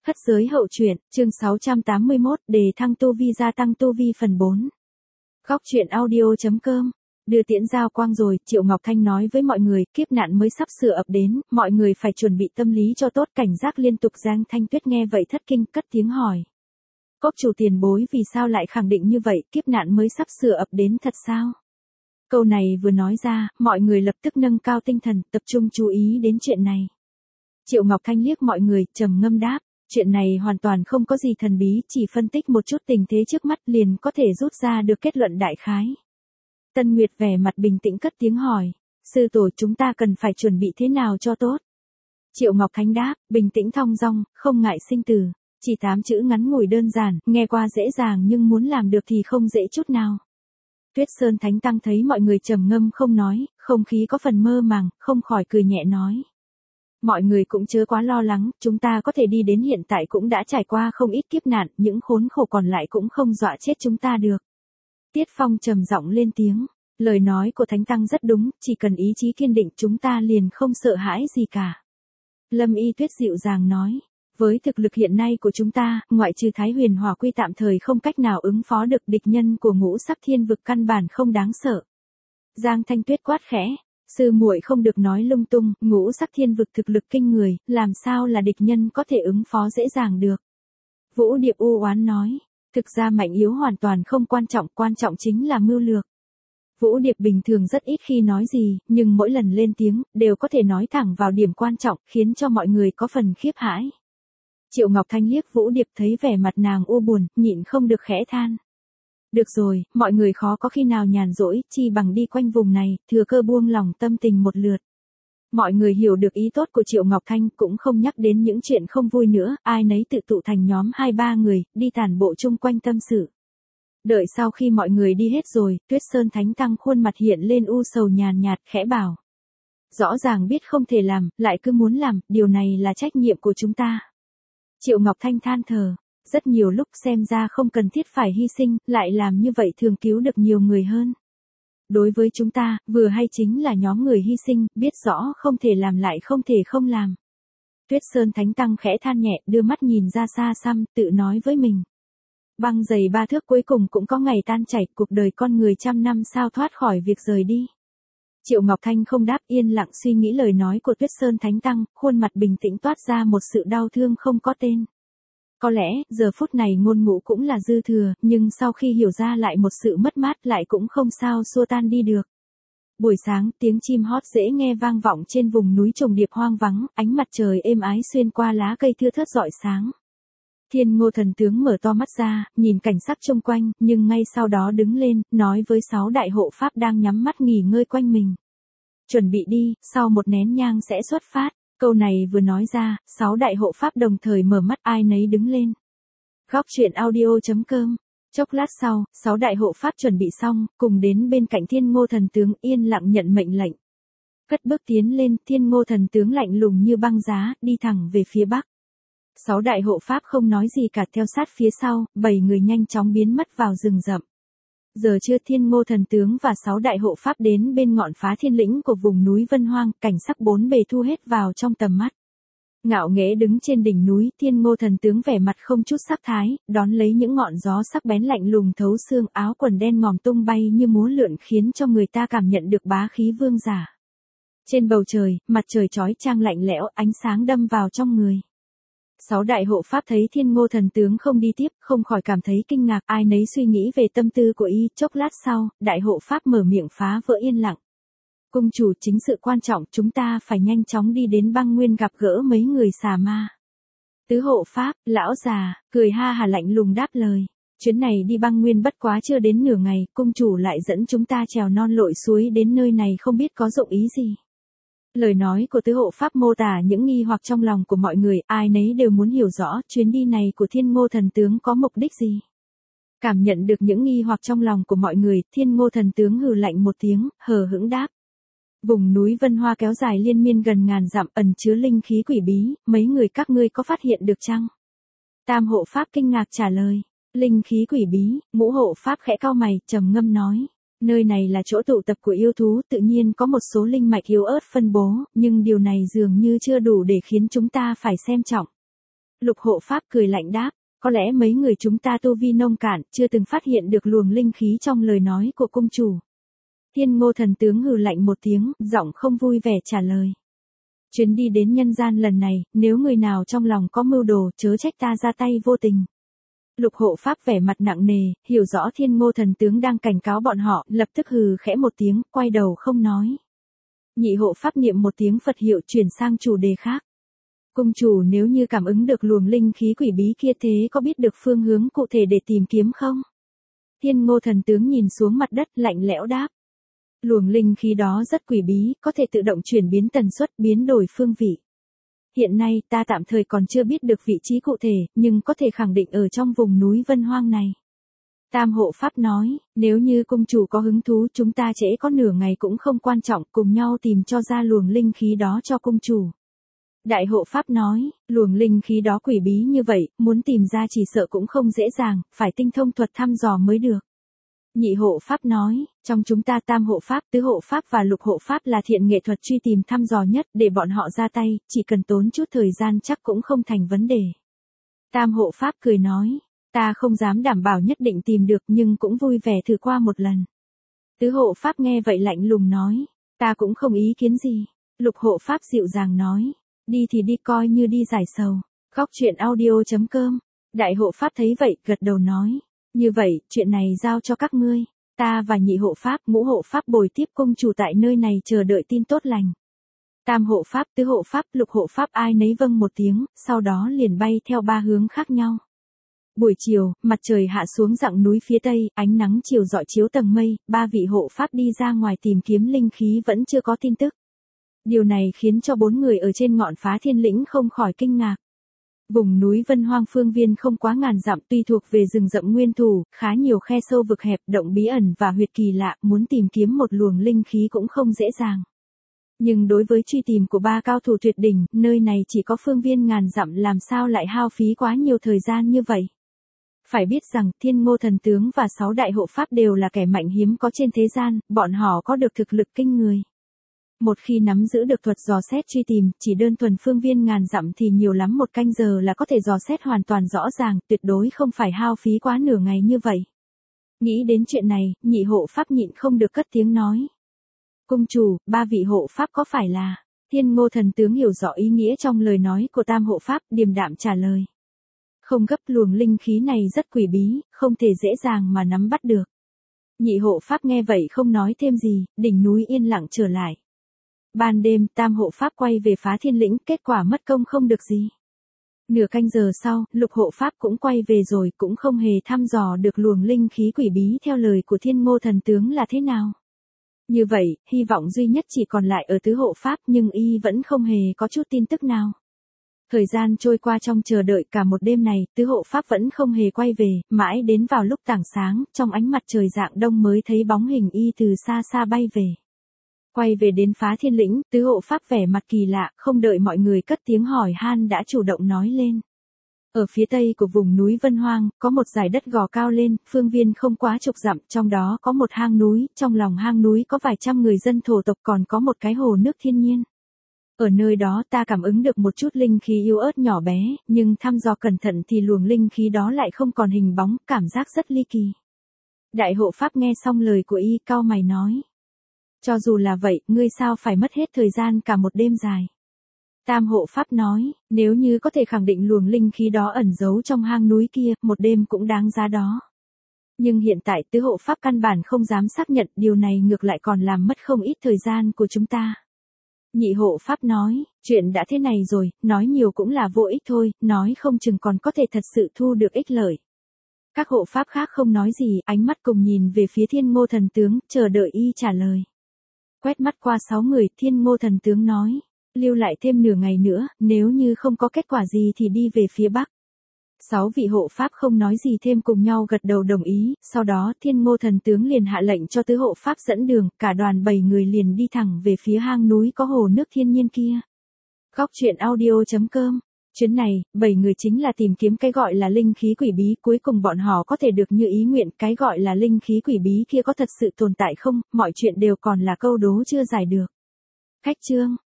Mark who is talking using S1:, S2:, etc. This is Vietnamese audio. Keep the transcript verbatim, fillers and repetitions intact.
S1: Khất giới hậu truyện, chương sáu trăm tám mươi mốt, đề thăng tu vi gia tăng tu vi phần bốn. Góc truyện audio.com. Đưa tiễn giao quang rồi, Triệu Ngọc Thanh nói với mọi người, kiếp nạn mới sắp sửa ập đến, mọi người phải chuẩn bị tâm lý cho tốt, cảnh giác liên tục. Giang Thanh Tuyết nghe vậy thất kinh, cất tiếng hỏi. Cốc chủ tiền bối vì sao lại khẳng định như vậy, kiếp nạn mới sắp sửa ập đến thật sao? Câu này vừa nói ra, mọi người lập tức nâng cao tinh thần, tập trung chú ý đến chuyện này. Triệu Ngọc Thanh liếc mọi người, trầm ngâm đáp. Chuyện này hoàn toàn không có gì thần bí, chỉ phân tích một chút tình thế trước mắt liền có thể rút ra được kết luận đại khái. Tân Nguyệt vẻ mặt bình tĩnh cất tiếng hỏi, sư tổ chúng ta cần phải chuẩn bị thế nào cho tốt? Triệu Ngọc Thanh đáp, bình tĩnh thong dong, không ngại sinh tử, chỉ tám chữ ngắn ngủi đơn giản, nghe qua dễ dàng nhưng muốn làm được thì không dễ chút nào. Tuyết Sơn Thánh Tăng thấy mọi người trầm ngâm không nói, không khí có phần mơ màng, không khỏi cười nhẹ nói. Mọi người cũng chớ quá lo lắng, chúng ta có thể đi đến hiện tại cũng đã trải qua không ít kiếp nạn, những khốn khổ còn lại cũng không dọa chết chúng ta được. Tiết Phong trầm giọng lên tiếng, lời nói của Thánh Tăng rất đúng, chỉ cần ý chí kiên định chúng ta liền không sợ hãi gì cả. Lâm Y Tuyết dịu dàng nói, với thực lực hiện nay của chúng ta, ngoại trừ Thái Huyền Hỏa Quy tạm thời không cách nào ứng phó được, địch nhân của Ngũ Sắc Thiên Vực căn bản không đáng sợ. Giang Thanh Tuyết quát khẽ. Sư muội không được nói lung tung, Ngũ Sắc Thiên Vực thực lực kinh người, làm sao là địch nhân có thể ứng phó dễ dàng được. Vũ Điệp u oán nói, thực ra mạnh yếu hoàn toàn không quan trọng, quan trọng chính là mưu lược. Vũ Điệp bình thường rất ít khi nói gì, nhưng mỗi lần lên tiếng, đều có thể nói thẳng vào điểm quan trọng, khiến cho mọi người có phần khiếp hãi. Triệu Ngọc Thanh liếc Vũ Điệp thấy vẻ mặt nàng u buồn, nhịn không được khẽ than. Được rồi, mọi người khó có khi nào nhàn rỗi, chi bằng đi quanh vùng này, thừa cơ buông lòng tâm tình một lượt. Mọi người hiểu được ý tốt của Triệu Ngọc Thanh, cũng không nhắc đến những chuyện không vui nữa, ai nấy tự tụ thành nhóm hai ba người, đi tản bộ chung quanh tâm sự. Đợi sau khi mọi người đi hết rồi, Tuyết Sơn Thánh Tăng khuôn mặt hiện lên u sầu nhàn nhạt, khẽ bảo. Rõ ràng biết không thể làm, lại cứ muốn làm, điều này là trách nhiệm của chúng ta. Triệu Ngọc Thanh than thở. Rất nhiều lúc xem ra không cần thiết phải hy sinh, lại làm như vậy thường cứu được nhiều người hơn. Đối với chúng ta, vừa hay chính là nhóm người hy sinh, biết rõ không thể làm lại không thể không làm. Tuyết Sơn Thánh Tăng khẽ than nhẹ, đưa mắt nhìn ra xa xăm, tự nói với mình. Băng dày ba thước cuối cùng cũng có ngày tan chảy, cuộc đời con người trăm năm sao thoát khỏi việc rời đi. Triệu Ngọc Thanh không đáp, yên lặng suy nghĩ lời nói của Tuyết Sơn Thánh Tăng, khuôn mặt bình tĩnh toát ra một sự đau thương không có tên. Có lẽ, giờ phút này ngôn ngữ cũng là dư thừa, nhưng sau khi hiểu ra lại một sự mất mát lại cũng không sao xua tan đi được. Buổi sáng, tiếng chim hót dễ nghe vang vọng trên vùng núi trùng điệp hoang vắng, ánh mặt trời êm ái xuyên qua lá cây thưa thớt rọi sáng. Thiên Ngô Thần Tướng mở to mắt ra, nhìn cảnh sắc xung quanh, nhưng ngay sau đó đứng lên, nói với sáu đại hộ pháp đang nhắm mắt nghỉ ngơi quanh mình. Chuẩn bị đi, sau một nén nhang sẽ xuất phát. Câu này vừa nói ra, sáu đại hộ pháp đồng thời mở mắt, ai nấy đứng lên. Góc truyện audio.com. Chốc lát sau, sáu đại hộ pháp chuẩn bị xong, cùng đến bên cạnh Thiên Ngô Thần Tướng yên lặng nhận mệnh lệnh. Cất bước tiến lên, Thiên Ngô Thần Tướng lạnh lùng như băng giá, đi thẳng về phía bắc. Sáu đại hộ pháp không nói gì cả, theo sát phía sau, bảy người nhanh chóng biến mất vào rừng rậm. Giờ trưa, Thiên Ngô Thần Tướng và sáu đại hộ pháp đến bên ngọn Phá Thiên Lĩnh của vùng núi Vân Hoang, cảnh sắc bốn bề thu hết vào trong tầm mắt. Ngạo nghễ đứng trên đỉnh núi, Thiên Ngô Thần Tướng vẻ mặt không chút sắc thái, đón lấy những ngọn gió sắc bén lạnh lùng thấu xương, áo quần đen ngòm tung bay như múa lượn khiến cho người ta cảm nhận được bá khí vương giả. Trên bầu trời, mặt trời chói chang lạnh lẽo, ánh sáng đâm vào trong người. Sáu đại hộ pháp thấy Thiên Ngô Thần Tướng không đi tiếp, không khỏi cảm thấy kinh ngạc, ai nấy suy nghĩ về tâm tư của y. Chốc lát sau, đại hộ pháp mở miệng phá vỡ yên lặng. Cung chủ, chính sự quan trọng, chúng ta phải nhanh chóng đi đến băng nguyên gặp gỡ mấy người xà ma. Tứ hộ pháp, lão già, cười ha hà lạnh lùng đáp lời. Chuyến này đi băng nguyên bất quá chưa đến nửa ngày, cung chủ lại dẫn chúng ta trèo non lội suối đến nơi này không biết có dụng ý gì. Lời nói của tứ hộ pháp mô tả những nghi hoặc trong lòng của mọi người, ai nấy đều muốn hiểu rõ chuyến đi này của Thiên Ngô Thần Tướng có mục đích gì. Cảm nhận được những nghi hoặc trong lòng của mọi người, Thiên Ngô Thần Tướng hừ lạnh một tiếng, hờ hững đáp. Vùng núi Vân Hoa kéo dài liên miên gần ngàn dặm, ẩn chứa linh khí quỷ bí, mấy người các ngươi có phát hiện được chăng? Tam hộ pháp kinh ngạc trả lời. Linh khí quỷ bí, ngũ hộ pháp khẽ cau mày, trầm ngâm nói. Nơi này là chỗ tụ tập của yêu thú, tự nhiên có một số linh mạch yếu ớt phân bố, nhưng điều này dường như chưa đủ để khiến chúng ta phải xem trọng. Lục hộ pháp cười lạnh đáp, có lẽ mấy người chúng ta tu vi nông cạn, chưa từng phát hiện được luồng linh khí trong lời nói của cung chủ. Thiên Ngô thần tướng hừ lạnh một tiếng, giọng không vui vẻ trả lời. Chuyến đi đến nhân gian lần này, nếu người nào trong lòng có mưu đồ, chớ trách ta ra tay vô tình. Lục hộ pháp vẻ mặt nặng nề, hiểu rõ Thiên Ngô thần tướng đang cảnh cáo bọn họ, lập tức hừ khẽ một tiếng, quay đầu không nói. Nhị hộ pháp niệm một tiếng Phật hiệu chuyển sang chủ đề khác. Cung chủ nếu như cảm ứng được luồng linh khí quỷ bí kia thế có biết được phương hướng cụ thể để tìm kiếm không? Thiên Ngô thần tướng nhìn xuống mặt đất lạnh lẽo đáp. Luồng linh khí đó rất quỷ bí, có thể tự động chuyển biến tần suất, biến đổi phương vị. Hiện nay ta tạm thời còn chưa biết được vị trí cụ thể, nhưng có thể khẳng định ở trong vùng núi Vân Hoang này. Tam hộ pháp nói, nếu như cung chủ có hứng thú chúng ta trễ có nửa ngày cũng không quan trọng, cùng nhau tìm cho ra luồng linh khí đó cho cung chủ. Đại hộ pháp nói, luồng linh khí đó quỷ bí như vậy, muốn tìm ra chỉ sợ cũng không dễ dàng, phải tinh thông thuật thăm dò mới được. Nhị hộ pháp nói, trong chúng ta tam hộ pháp, tứ hộ pháp và lục hộ pháp là thiện nghệ thuật truy tìm thăm dò nhất, để bọn họ ra tay, chỉ cần tốn chút thời gian chắc cũng không thành vấn đề. Tam hộ pháp cười nói, ta không dám đảm bảo nhất định tìm được nhưng cũng vui vẻ thử qua một lần. Tứ hộ pháp nghe vậy lạnh lùng nói, ta cũng không ý kiến gì. Lục hộ pháp dịu dàng nói, đi thì đi coi như đi giải sầu. Góc truyện audio chấm com. Đại hộ pháp thấy vậy, gật đầu nói, như vậy, chuyện này giao cho các ngươi. Ta và nhị hộ pháp, ngũ hộ pháp bồi tiếp cung chủ tại nơi này chờ đợi tin tốt lành. Tam hộ pháp, tứ hộ pháp, lục hộ pháp ai nấy vâng một tiếng, sau đó liền bay theo ba hướng khác nhau. Buổi chiều, mặt trời hạ xuống dặng núi phía tây, ánh nắng chiều rọi chiếu tầng mây, ba vị hộ pháp đi ra ngoài tìm kiếm linh khí vẫn chưa có tin tức. Điều này khiến cho bốn người ở trên ngọn Phá Thiên Lĩnh không khỏi kinh ngạc. Vùng núi Vân Hoang phương viên không quá ngàn dặm, tuy thuộc về rừng rậm nguyên thủy, khá nhiều khe sâu vực hẹp, động bí ẩn và huyệt kỳ lạ, muốn tìm kiếm một luồng linh khí cũng không dễ dàng. Nhưng đối với truy tìm của ba cao thủ tuyệt đỉnh, nơi này chỉ có phương viên ngàn dặm làm sao lại hao phí quá nhiều thời gian như vậy. Phải biết rằng, Thiên Ngô thần tướng và sáu đại hộ pháp đều là kẻ mạnh hiếm có trên thế gian, bọn họ có được thực lực kinh người. Một khi nắm giữ được thuật dò xét truy tìm, chỉ đơn thuần phương viên ngàn dặm thì nhiều lắm một canh giờ là có thể dò xét hoàn toàn rõ ràng, tuyệt đối không phải hao phí quá nửa ngày như vậy. Nghĩ đến chuyện này, nhị hộ pháp nhịn không được cất tiếng nói. Cung chủ, ba vị hộ pháp có phải là... Thiên Ngô thần tướng hiểu rõ ý nghĩa trong lời nói của tam hộ pháp, điềm đạm trả lời. Không gấp, luồng linh khí này rất quỷ bí, không thể dễ dàng mà nắm bắt được. Nhị hộ pháp nghe vậy không nói thêm gì, đỉnh núi yên lặng trở lại. Ban đêm, tam hộ pháp quay về Phá Thiên Lĩnh, kết quả mất công không được gì. Nửa canh giờ sau, lục hộ pháp cũng quay về rồi, cũng không hề thăm dò được luồng linh khí quỷ bí theo lời của Thiên Ngô thần tướng là thế nào. Như vậy, hy vọng duy nhất chỉ còn lại ở tứ hộ pháp, nhưng y vẫn không hề có chút tin tức nào. Thời gian trôi qua trong chờ đợi cả một đêm này, tứ hộ pháp vẫn không hề quay về, mãi đến vào lúc tảng sáng, trong ánh mặt trời rạng đông mới thấy bóng hình y từ xa xa bay về. Quay về đến Phá Thiên Lĩnh, tứ hộ pháp vẻ mặt kỳ lạ, không đợi mọi người cất tiếng hỏi han đã chủ động nói lên. Ở phía tây của vùng núi Vân Hoang, có một dải đất gò cao lên, phương viên không quá chục dặm, trong đó có một hang núi, trong lòng hang núi có vài trăm người dân thổ tộc, còn có một cái hồ nước thiên nhiên. Ở nơi đó ta cảm ứng được một chút linh khí yếu ớt nhỏ bé, nhưng thăm dò cẩn thận thì luồng linh khí đó lại không còn hình bóng, cảm giác rất ly kỳ. Đại hộ pháp nghe xong lời của y, cau mày nói. Cho dù là vậy, ngươi sao phải mất hết thời gian cả một đêm dài. Tam hộ pháp nói, nếu như có thể khẳng định luồng linh khí đó ẩn giấu trong hang núi kia, một đêm cũng đáng giá đó. Nhưng hiện tại tứ hộ pháp căn bản không dám xác nhận, điều này ngược lại còn làm mất không ít thời gian của chúng ta. Nhị hộ pháp nói, chuyện đã thế này rồi, nói nhiều cũng là vô ích thôi, nói không chừng còn có thể thật sự thu được ích lợi. Các hộ pháp khác không nói gì, ánh mắt cùng nhìn về phía Thiên Ngô thần tướng, chờ đợi y trả lời. Quét mắt qua sáu người, Thiên Ngô thần tướng nói, lưu lại thêm nửa ngày nữa, nếu như không có kết quả gì thì đi về phía bắc. Sáu vị hộ pháp không nói gì thêm cùng nhau gật đầu đồng ý, sau đó Thiên Ngô thần tướng liền hạ lệnh cho tứ hộ pháp dẫn đường, cả đoàn bảy người liền đi thẳng về phía hang núi có hồ nước thiên nhiên kia. Góc truyện audio chấm com. Chuyến này, bảy người chính là tìm kiếm cái gọi là linh khí quỷ bí, cuối cùng bọn họ có thể được như ý nguyện, cái gọi là linh khí quỷ bí kia có thật sự tồn tại không, mọi chuyện đều còn là câu đố chưa giải được. Khách chương